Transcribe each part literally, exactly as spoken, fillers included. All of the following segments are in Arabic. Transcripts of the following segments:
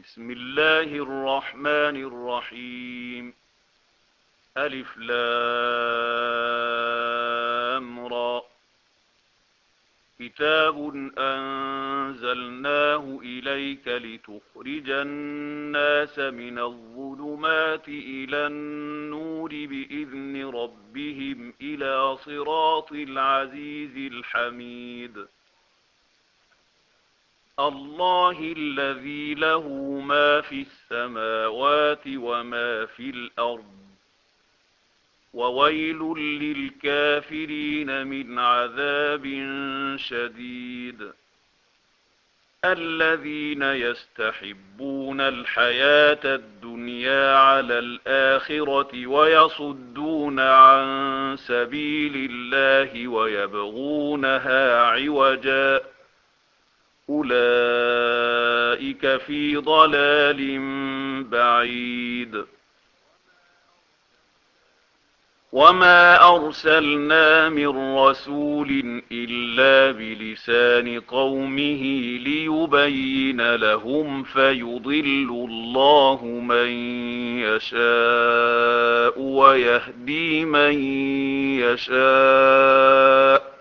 بسم الله الرحمن الرحيم. ألف لام را. كتاب أنزلناه إليك لتخرج الناس من الظلمات إلى النور بإذن ربهم إلى صراط العزيز الحميد. الله الذي له ما في السماوات وما في الأرض، وويل للكافرين من عذاب شديد. الذين يستحبون الحياة الدنيا على الآخرة ويصدون عن سبيل الله ويبغونها عوجا، أولئك في ضلال بعيد. وما أرسلنا من رسول إلا بلسان قومه ليبين لهم فيضل الله من يشاء ويهدي من يشاء،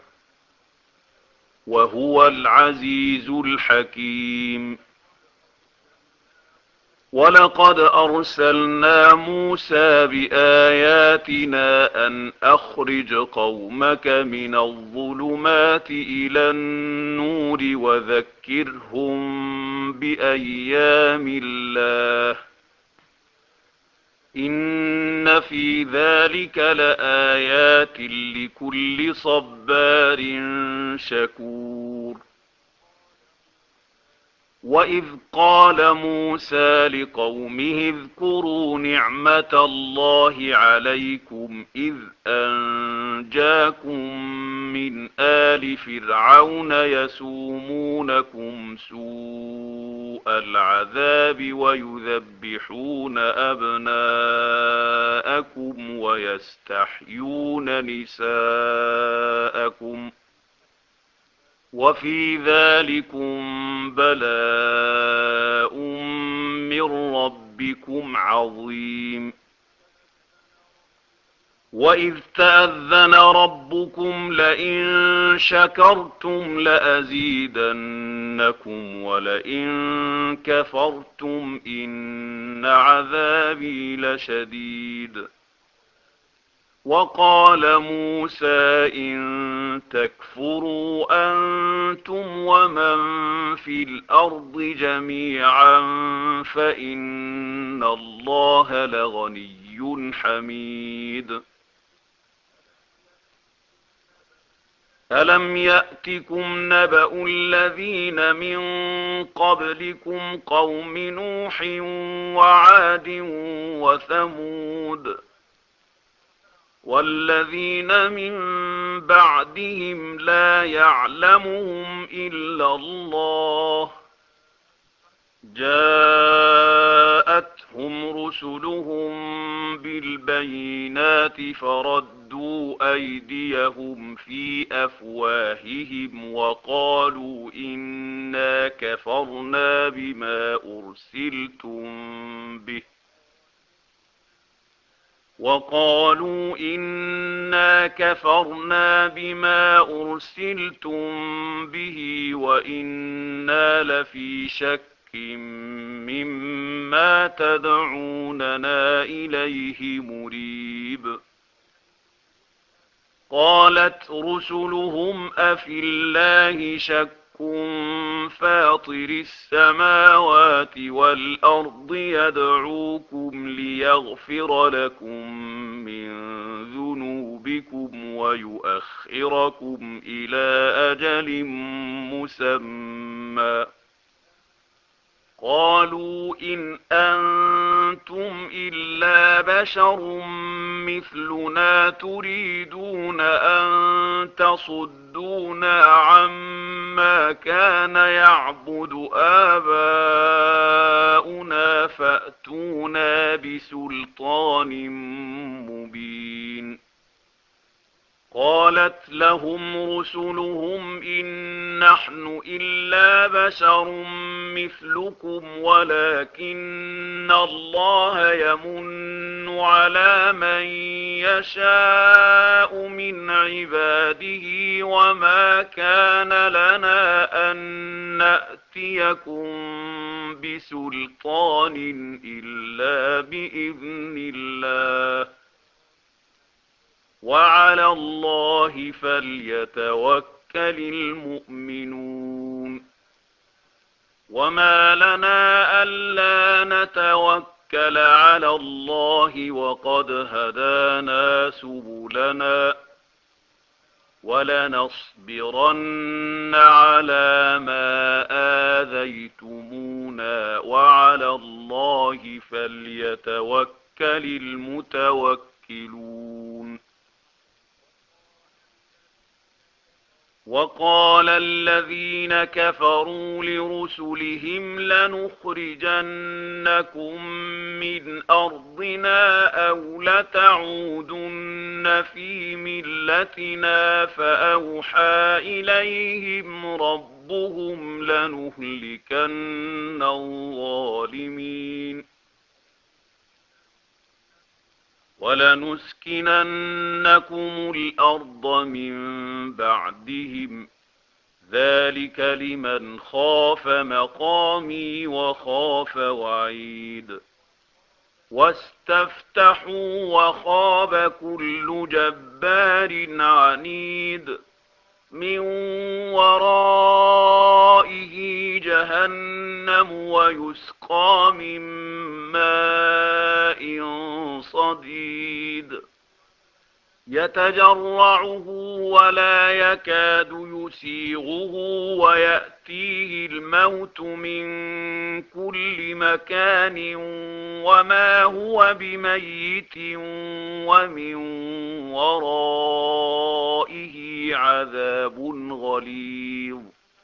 وهو العزيز الحكيم. ولقد أرسلنا موسى بآياتنا أن أخرج قومك من الظلمات إلى النور وذكرهم بأيام الله، إن في ذلك لآيات لكل صبار شكور. وإذ قال موسى لقومه اذكروا نعمة الله عليكم إذ أنجاكم من آل فرعون يسومونكم سوء العذاب ويذبحون أبناءكم ويستحيون نساءكم، وفي ذلكم بلاء من ربكم عظيم. وإذ تأذن ربكم لئن شكرتم لأزيدنكم ولئن كفرتم إن عذابي لشديد. وقال موسى إن تكفروا أنتم ومن في الأرض جميعا فإن الله لغني حميد. ألم يأتكم نبأ الذين من قبلكم قوم نوح وعاد وثمود والذين من بعدهم لا يعلمهم إلا الله، جاءتهم رسلهم بالبينات فردوا أيديهم في أفواههم وقالوا إنا كفرنا بما أرسلتم به وقالوا إنا كفرنا بما أرسلتم به وإنا لفي شك مما تدعوننا إليه مريب. قالت رسلهم أفي الله شك فاطر السماوات والأرض يدعوكم ليغفر لكم من ذنوبكم ويؤخركم إلى أجل مسمى. قالوا إن أنتم إلا بشر مثلنا تريدون أن تصدونا عما كان يعبد آباؤنا فأتونا بسلطان مبين. قالت لهم رسلهم إن نحن إلا بشر مثلكم ولكن الله يمن على من يشاء من عباده وما كان لنا أن نأتيكم بسلطان إلا بإذن الله وعلى الله فليتوكل المؤمنون وما لنا ألا نتوكل على الله وقد هدانا سبلنا ولنصبرن على ما آذيتمونا وعلى الله فليتوكل المتوكلون وقال الذين كفروا لرسلهم لنخرجنكم من أرضنا أو لتعودن في ملتنا فأوحى إليهم ربهم لنهلكن الظالمين ولنسكننكم الأرض من بعدهم ذلك لمن خاف مقامي وخاف وعيد واستفتحوا وخاب كل جبار عنيد من ورائه جهنم ويسقى من ماء صديد يتجرعه ولا يكاد يسيغه ويأتيه الموت من كل مكان وما هو بميت ومن ورائه عذاب غليظ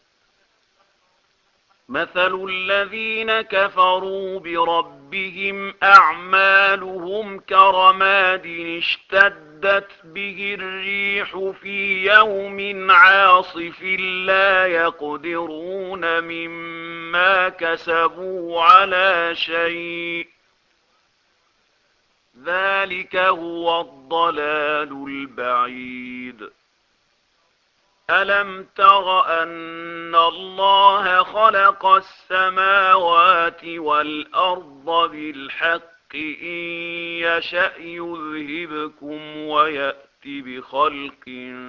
مثل الذين كفروا بربهم أعمالهم كرماد اشتدت به الريح في يوم عاصف لا يقدرون مما كسبوا على شيء ذلك هو الضلال البعيد ألم تر أن الله خلق السماوات والأرض بالحق إن يشأ يذهبكم ويأت بخلق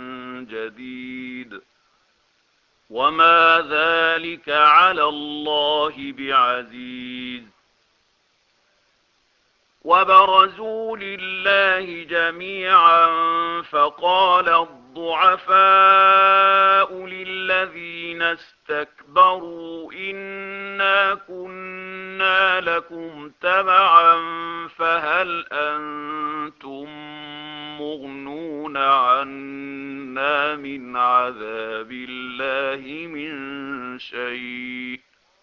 جديد وما ذلك على الله بعزيز وبرزوا لله جميعا فقال الضعفاء للذين استكبروا إنا كنا لكم تبعا فهل أنتم مغنون عنا من عذاب الله من شيء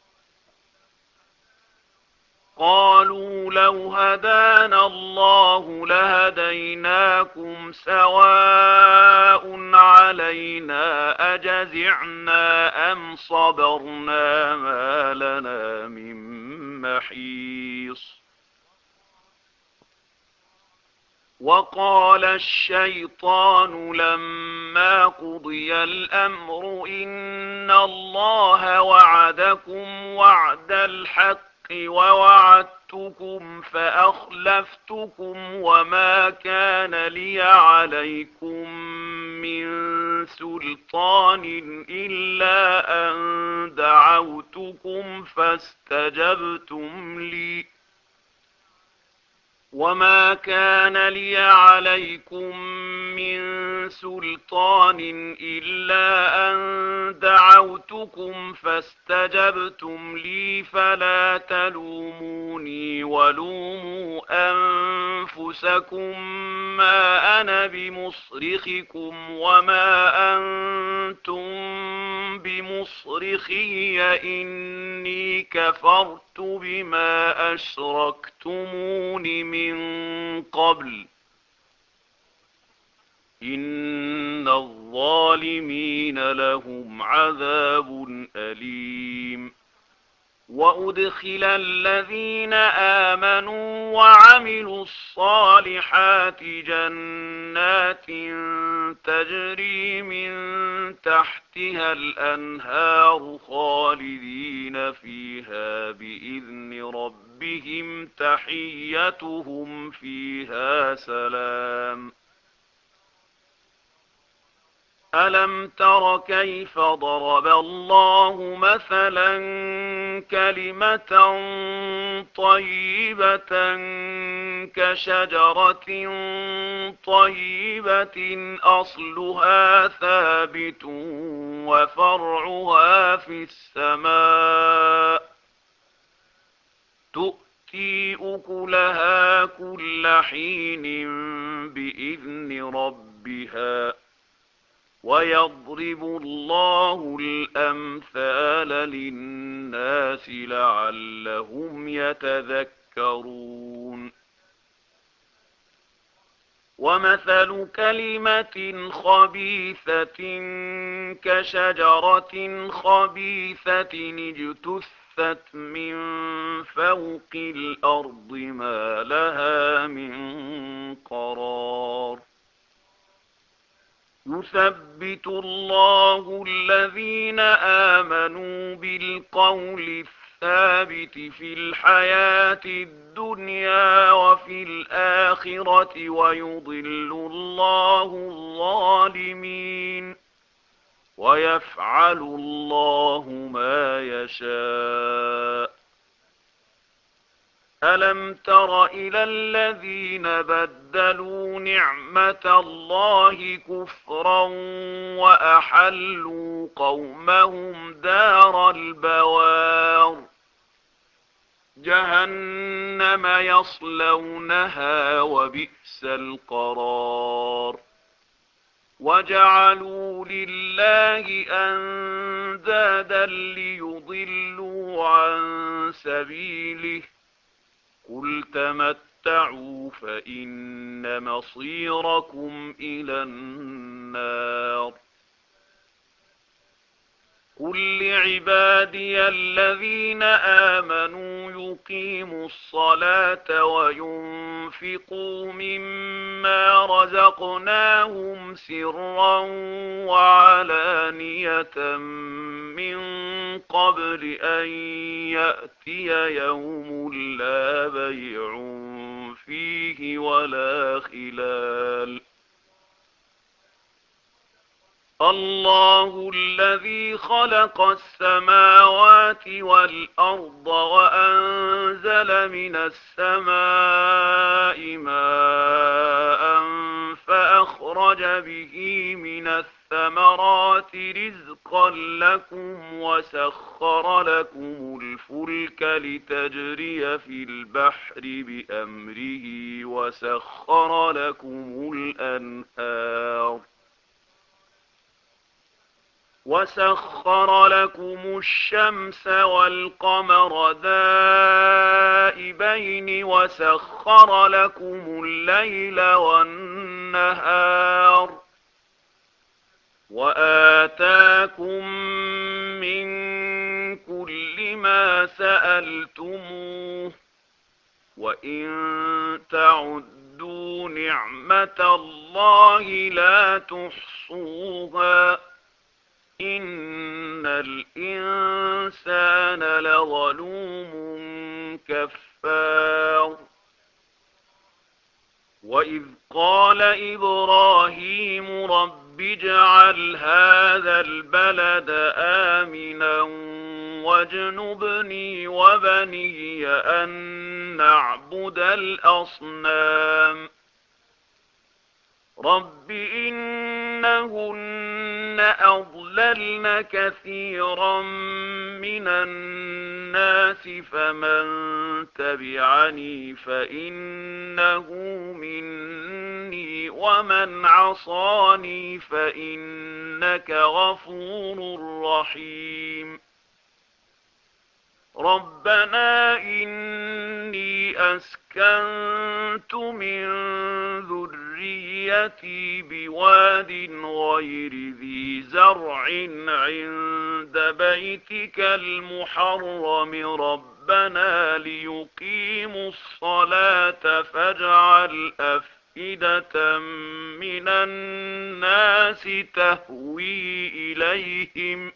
قالوا لو هدانا الله لهديناكم سواء علينا أجزعنا أم صبرنا ما لنا من محيص وقال الشيطان لما قضي الأمر إن الله وعدكم وعد الحق ووعدتكم فأخلفتكم وما كان لي عليكم من سلطان إلا أن دعوتكم فاستجبتم لي وما كان لي عليكم من سلطان إلا أن دعوتكم فاستجبتم لي فلا تلوموني ولوموا أنفسكم ما أنا بمصرخكم وما أنتم بمصرخي إني كفرت بما أشركتمون من قبل إن الظالمين لهم عذاب أليم وأدخل الذين آمنوا وعملوا الصالحات جنات تجري من تحتها الأنهار خالدين فيها بإذن ربهم تحيتهم فيها سلام. ألم تر كيف ضرب الله مثلا كلمة طيبة كشجرة طيبة أصلها ثابت وفرعها في السماء تؤتي أكلها كل حين بإذن ربها ويضرب الله الأمثال للناس لعلهم يتذكرون. ومثل كلمة خبيثة كشجرة خبيثة اجتثت من فوق الأرض ما لها من قرار. يثبت الله الذين آمنوا بالقول الثابت في الحياة الدنيا وفي الآخرة ويضل الله الظالمين ويفعل الله ما يشاء. ألم تر إلى الذين بدلوا نعمة الله كفرا وأحلوا قومهم دار البوار جهنم يصلونها وبئس القرار. وجعلوا لله أندادا ليضلوا عن سبيله قل تمتعوا فإن مصيركم إلى النار. قل لعبادي الذين آمنوا يقيموا الصلاة وينفقوا مما رزقناهم سرا وعلانية من قبل أن يأتي يوم لا بيع فيه ولا خلال. الله الذي خلق السماوات والأرض وأنزل من السماء ماء فأخرج به من الثمرات رزقا لكم وسخر لكم الفلك لتجري في البحر بأمره وسخر لكم الأنهار وسخر لكم الشمس والقمر دائبين وسخر لكم الليل والنهار وآتاكم من كل ما سألتموه وإن تعدوا نعمة الله لا تحصوها إن الإنسان لظلوم كفار. وإذ قال إبراهيم رب اجعل هذا البلد آمنا واجنبني وبني أن نعبد الأصنام رب إنهن أضللن كثيرا من الناس فمن تبعني فإنه مني ومن عصاني فإنك غفور رحيم. ربنا إني أسكنت من ذريتي ذريتي بواد غير ذي زرع عند بيتك المحرم ربنا ليقيموا الصلاة فاجعل أفئدة من الناس تهوي إليهم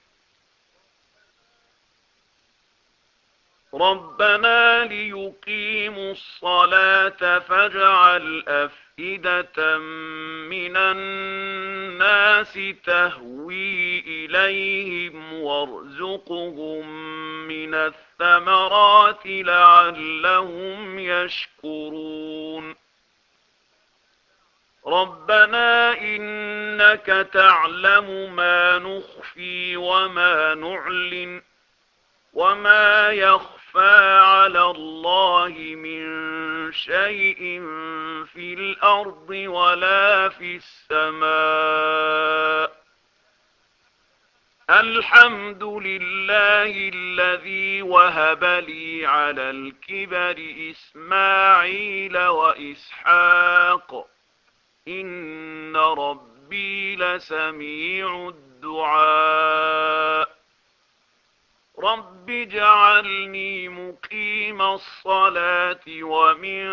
ربنا ليقيموا الصلاة فاجعل أفئدة من الناس تهوي إليهم وارزقهم من الثمرات لعلهم يشكرون ربنا إنك تعلم ما نخفي وما نعلن وما يخفى على الله من شيء في الأرض ولا في السماء الحمد لله الذي وهب لي على الكبر إسماعيل وإسحاق إن ربي لسميع الدعاء رب اجعلني مقيم الصلاة ومن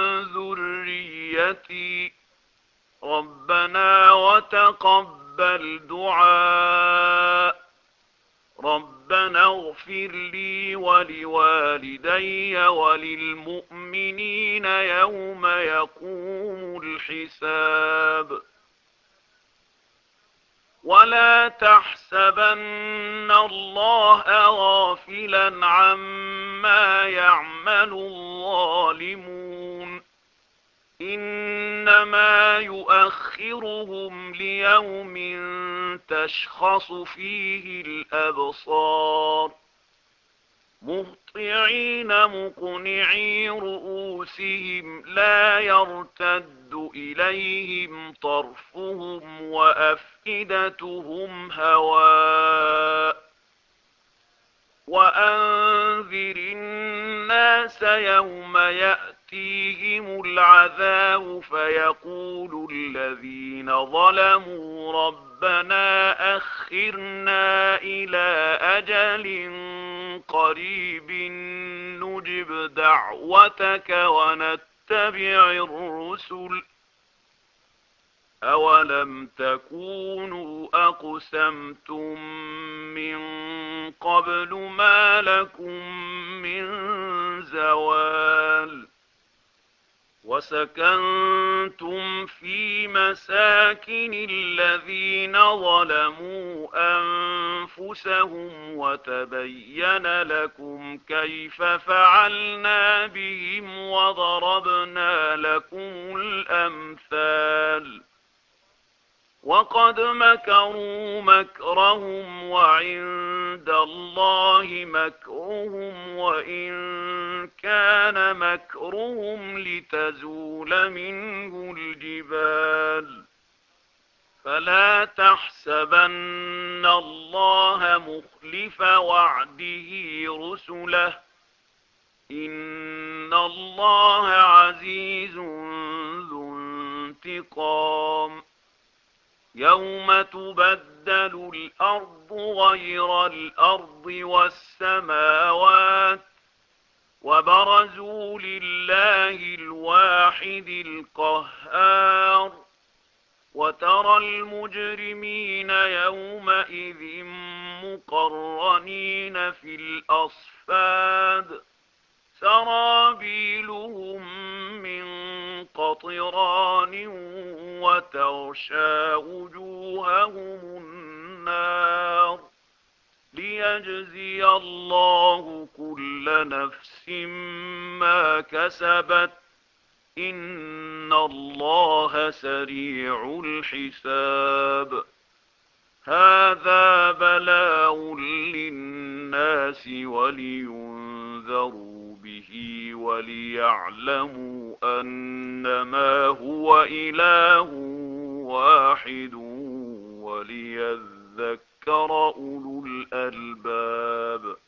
ذريتي ربنا وتقبل دعاء ربنا اغفر لي ولوالدي وللمؤمنين يوم يقوم الحساب ولا تحسبن الله غافلا عما يعمل الظالمون إنما يؤخرهم ليوم تشخص فيه الأبصار مهطعين مقنعي رؤوسهم لا يرتد إليهم طرفهم وأفئدتهم هواء وأنذر الناس يوم يأتيهم العذاب فيقول الذين ظلموا ربنا أخرنا إلى أجل قريب نجب دعوتك ونتبع الرسل أولم تكونوا أقسمتم من قبل ما لكم من زوال وسكنتم في مساكن الذين ظلموا أنفسهم وتبين لكم كيف فعلنا بهم وضربنا لكم الأمثال وقد مكروا مكرهم وعند الله مكرهم وإن كان مكرهم لتزول منه الجبال فلا تحسبن الله مخلف وعده رسله إن الله عزيز ذو انتقام يوم تبدل الأرض غير الأرض والسماوات وبرزوا لله الواحد القهار وترى المجرمين يومئذ مقرنين في الأصفاد سرابيلهم من قطران وتغشى وجوههم النار ليجزي الله كل نفس ما كسبت إن الله سريع الحساب هذا بلاغ للناس ولينذروا به وليعلموا أنما هو إله واحد وليذكر أولو الألباب